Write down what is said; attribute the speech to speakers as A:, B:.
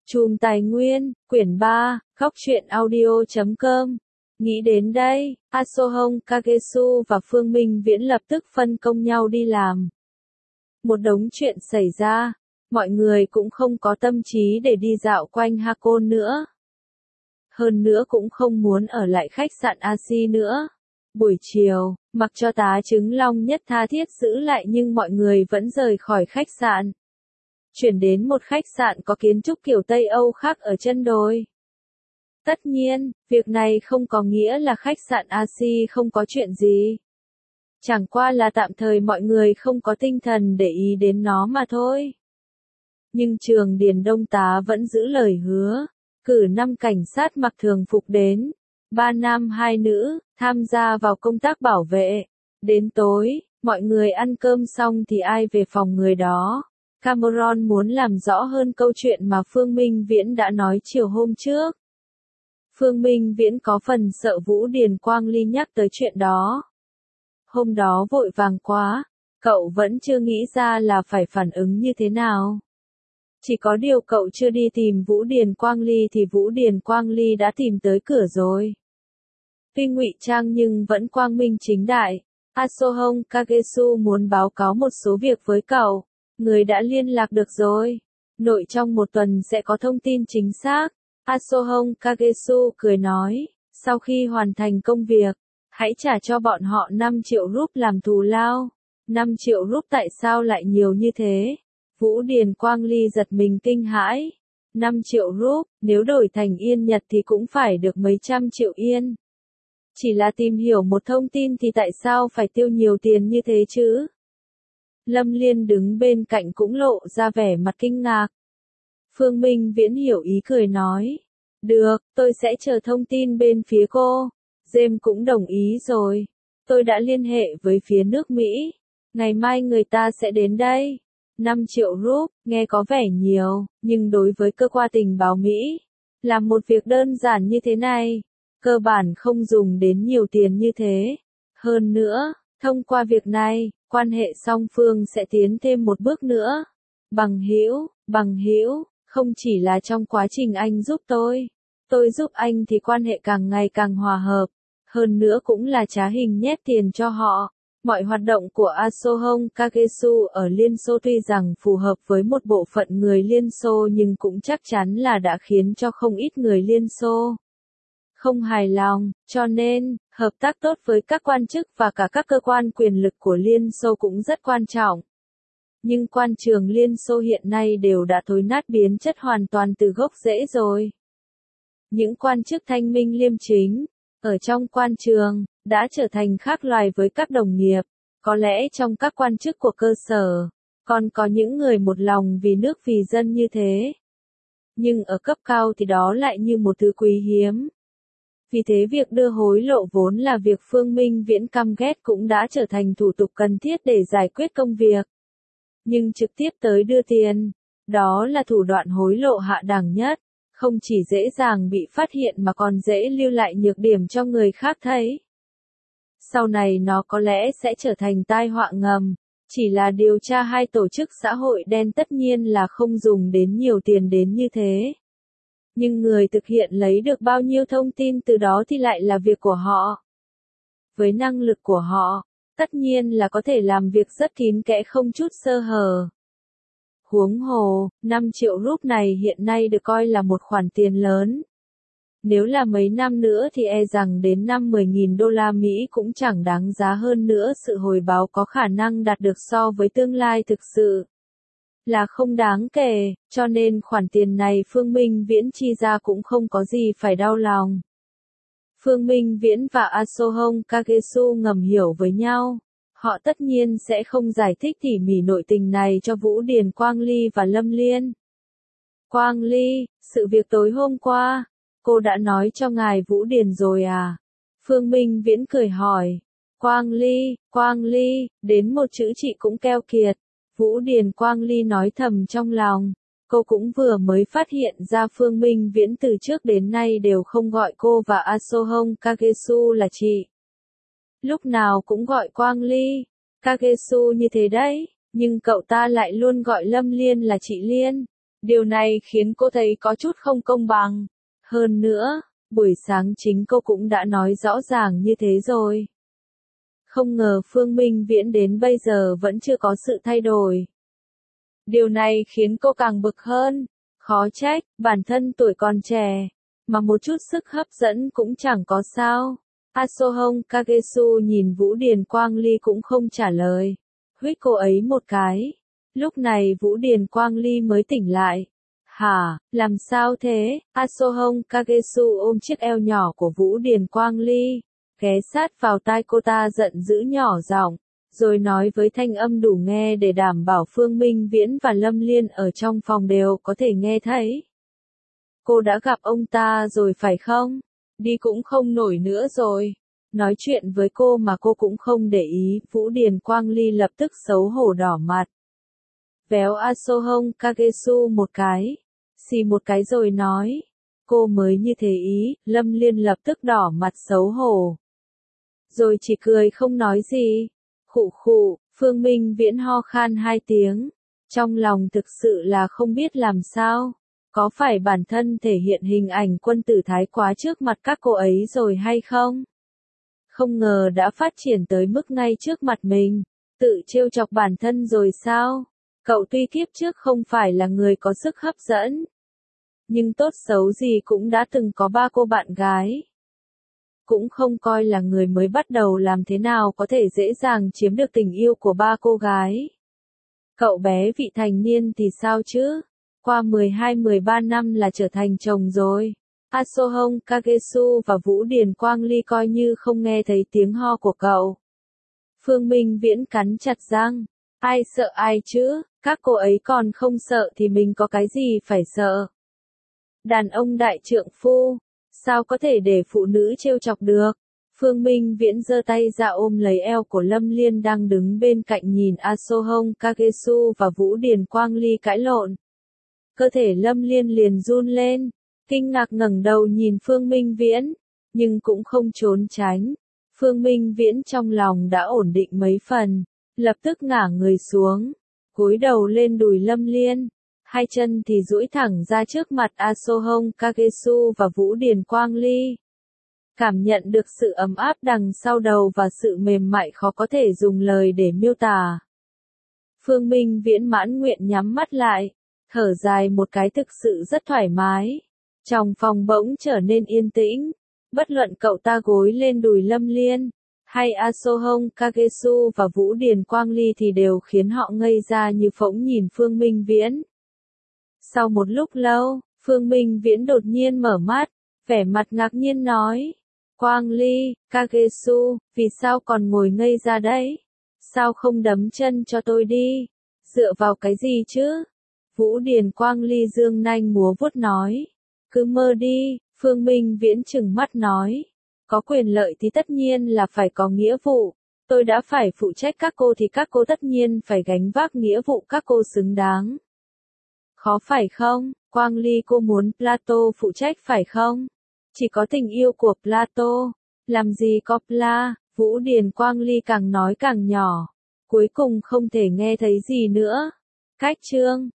A: Chùm Tài Nguyên, quyển 3, góc truyện audio.com. Nghĩ đến đây, Asohong Kagesu và Phương Minh Viễn lập tức phân công nhau đi làm. Một đống chuyện xảy ra, mọi người cũng không có tâm trí để đi dạo quanh Hakone nữa. Hơn nữa cũng không muốn ở lại khách sạn Ashi nữa. Buổi chiều, mặc cho tá trứng Long Nhất tha thiết giữ lại nhưng mọi người vẫn rời khỏi khách sạn. Chuyển đến một khách sạn có kiến trúc kiểu Tây Âu khác ở chân đồi. Tất nhiên, việc này không có nghĩa là khách sạn Ashi không có chuyện gì. Chẳng qua là tạm thời mọi người không có tinh thần để ý đến nó mà thôi. Nhưng Trường Điền Đông tá vẫn giữ lời hứa, cử 5 cảnh sát mặc thường phục đến, 3 nam 2 nữ, tham gia vào công tác bảo vệ. Đến tối, mọi người ăn cơm xong thì ai về phòng người đó. Cameron muốn làm rõ hơn câu chuyện mà Phương Minh Viễn đã nói chiều hôm trước. Phương Minh Viễn có phần sợ Vũ Điền Quang Ly nhắc tới chuyện đó. Hôm đó vội vàng quá, cậu vẫn chưa nghĩ ra là phải phản ứng như thế nào. Chỉ có điều cậu chưa đi tìm Vũ Điền Quang Ly thì Vũ Điền Quang Ly đã tìm tới cửa rồi. Tuy ngụy trang nhưng vẫn quang minh chính đại, Asohong Kagesu muốn báo cáo một số việc với cậu. Người đã liên lạc được rồi. Nội trong một tuần sẽ có thông tin chính xác. Asohong Kagesu cười nói, sau khi hoàn thành công việc, hãy trả cho bọn họ 5 triệu rúp làm thù lao. 5 triệu rúp tại sao lại nhiều như thế? Vũ Điền Quang Ly giật mình kinh hãi. 5 triệu rúp, nếu đổi thành yên Nhật thì cũng phải được mấy trăm triệu yên. Chỉ là tìm hiểu một thông tin thì tại sao phải tiêu nhiều tiền như thế chứ? Lâm Liên đứng bên cạnh cũng lộ ra vẻ mặt kinh ngạc. Phương Minh Viễn hiểu ý cười nói. Được, tôi sẽ chờ thông tin bên phía cô. James cũng đồng ý rồi. Tôi đã liên hệ với phía nước Mỹ. Ngày mai người ta sẽ đến đây. 5 triệu rúp, nghe có vẻ nhiều, nhưng đối với cơ quan tình báo Mỹ, làm một việc đơn giản như thế này, cơ bản không dùng đến nhiều tiền như thế. Hơn nữa, thông qua việc này, quan hệ song phương sẽ tiến thêm một bước nữa. Bằng hữu, không chỉ là trong quá trình anh giúp tôi giúp anh thì quan hệ càng ngày càng hòa hợp. Hơn nữa cũng là trá hình nhét tiền cho họ. Mọi hoạt động của Asohong Kagesu ở Liên Xô tuy rằng phù hợp với một bộ phận người Liên Xô nhưng cũng chắc chắn là đã khiến cho không ít người Liên Xô không hài lòng, cho nên, hợp tác tốt với các quan chức và cả các cơ quan quyền lực của Liên Xô cũng rất quan trọng. Nhưng quan trường Liên Xô hiện nay đều đã thối nát biến chất hoàn toàn từ gốc rễ rồi. Những quan chức thanh minh liêm chính, ở trong quan trường, đã trở thành khác loài với các đồng nghiệp. Có lẽ trong các quan chức của cơ sở, còn có những người một lòng vì nước vì dân như thế. Nhưng ở cấp cao thì đó lại như một thứ quý hiếm. Vì thế việc đưa hối lộ vốn là việc Phương Minh Viễn căm ghét cũng đã trở thành thủ tục cần thiết để giải quyết công việc. Nhưng trực tiếp tới đưa tiền, đó là thủ đoạn hối lộ hạ đẳng nhất, không chỉ dễ dàng bị phát hiện mà còn dễ lưu lại nhược điểm cho người khác thấy. Sau này nó có lẽ sẽ trở thành tai họa ngầm, chỉ là điều tra hai tổ chức xã hội đen tất nhiên là không dùng đến nhiều tiền đến như thế. Nhưng người thực hiện lấy được bao nhiêu thông tin từ đó thì lại là việc của họ. Với năng lực của họ, tất nhiên là có thể làm việc rất kín kẽ không chút sơ hở. Huống hồ, 5 triệu rúp này hiện nay được coi là một khoản tiền lớn. Nếu là mấy năm nữa thì e rằng đến 50.000 đô la Mỹ cũng chẳng đáng giá hơn nữa, sự hồi báo có khả năng đạt được so với tương lai thực sự là không đáng kể, cho nên khoản tiền này Phương Minh Viễn chi ra cũng không có gì phải đau lòng. Phương Minh Viễn và Asohong Kagesu ngầm hiểu với nhau. Họ tất nhiên sẽ không giải thích tỉ mỉ nội tình này cho Vũ Điền Quang Ly và Lâm Liên. Quang Ly, sự việc tối hôm qua, cô đã nói cho ngài Vũ Điền rồi à? Phương Minh Viễn cười hỏi. Quang Ly, đến một chữ chị cũng keo kiệt. Vũ Điền Quang Ly nói thầm trong lòng. Cô cũng vừa mới phát hiện ra Phương Minh Viễn từ trước đến nay đều không gọi cô và Asohong Kagesu là chị. Lúc nào cũng gọi Quang Ly, Kagesu như thế đấy, nhưng cậu ta lại luôn gọi Lâm Liên là chị Liên. Điều này khiến cô thấy có chút không công bằng. Hơn nữa, buổi sáng chính cô cũng đã nói rõ ràng như thế rồi. Không ngờ Phương Minh Viễn đến bây giờ vẫn chưa có sự thay đổi. Điều này khiến cô càng bực hơn. Khó trách, bản thân tuổi còn trẻ, mà một chút sức hấp dẫn cũng chẳng có sao. Asohong Kagesu nhìn Vũ Điền Quang Ly cũng không trả lời. Huých cô ấy một cái. Lúc này Vũ Điền Quang Ly mới tỉnh lại. Hả, làm sao thế? Asohong Kagesu ôm chiếc eo nhỏ của Vũ Điền Quang Ly, ghé sát vào tai cô ta giận dữ nhỏ giọng, rồi nói với thanh âm đủ nghe để đảm bảo Phương Minh Viễn và Lâm Liên ở trong phòng đều có thể nghe thấy. Cô đã gặp ông ta rồi phải không? Đi cũng không nổi nữa rồi. Nói chuyện với cô mà cô cũng không để ý, Vũ Điền Quang Ly lập tức xấu hổ đỏ mặt. Véo Asohong Kagesu một cái, xì một cái rồi nói. Cô mới như thế ý, Lâm Liên lập tức đỏ mặt xấu hổ. Rồi chỉ cười không nói gì. Khụ khụ, Phương Minh Viễn ho khan 2 tiếng. Trong lòng thực sự là không biết làm sao. Có phải bản thân thể hiện hình ảnh quân tử thái quá trước mặt các cô ấy rồi hay không? Không ngờ đã phát triển tới mức ngay trước mặt mình. Tự trêu chọc bản thân rồi sao? Cậu tuy kiếp trước không phải là người có sức hấp dẫn, nhưng tốt xấu gì cũng đã từng có 3 cô bạn gái. Cũng không coi là người mới bắt đầu, làm thế nào có thể dễ dàng chiếm được tình yêu của 3 cô gái. Cậu bé vị thành niên thì sao chứ? Qua 12-13 năm là trở thành chồng rồi. Asohong Kagesu và Vũ Điền Quang Ly coi như không nghe thấy tiếng ho của cậu. Phương Minh Viễn cắn chặt răng. Ai sợ ai chứ, các cô ấy còn không sợ thì mình có cái gì phải sợ. Đàn ông đại trượng phu, sao có thể để phụ nữ trêu chọc được. Phương Minh Viễn giơ tay ra ôm lấy eo của Lâm Liên đang đứng bên cạnh nhìn Asohong Kagesu và Vũ Điền Quang Ly cãi lộn. Cơ thể Lâm Liên liền run lên, kinh ngạc ngẩng đầu nhìn Phương Minh Viễn, nhưng cũng không trốn tránh. Phương Minh Viễn trong lòng đã ổn định mấy phần, lập tức ngả người xuống, cúi đầu lên đùi Lâm Liên, hai chân thì duỗi thẳng ra trước mặt Asohong Kagesu và Vũ Điền Quang Ly. Cảm nhận được sự ấm áp đằng sau đầu và sự mềm mại khó có thể dùng lời để miêu tả. Phương Minh Viễn mãn nguyện nhắm mắt lại, thở dài một cái, thực sự rất thoải mái. Trong phòng bỗng trở nên yên tĩnh, bất luận cậu ta gối lên đùi Lâm Liên, hay Asohong Kagesu và Vũ Điền Quang Ly thì đều khiến họ ngây ra như phỗng nhìn Phương Minh Viễn. Sau một lúc lâu, Phương Minh Viễn đột nhiên mở mắt, vẻ mặt ngạc nhiên nói. Quang Ly, Kagesu, vì sao còn ngồi ngây ra đấy? Sao không đấm chân cho tôi đi? Dựa vào cái gì chứ? Vũ Điền Quang Ly dương nanh múa vuốt nói. Cứ mơ đi, Phương Minh Viễn trừng mắt nói. Có quyền lợi thì tất nhiên là phải có nghĩa vụ. Tôi đã phải phụ trách các cô thì các cô tất nhiên phải gánh vác nghĩa vụ các cô xứng đáng. Khó phải không? Quang Ly, cô muốn Plato phụ trách phải không? Chỉ có tình yêu của Plato. Làm gì có Pla? Vũ Điền Quang Ly càng nói càng nhỏ. Cuối cùng không thể nghe thấy gì nữa. Cách chương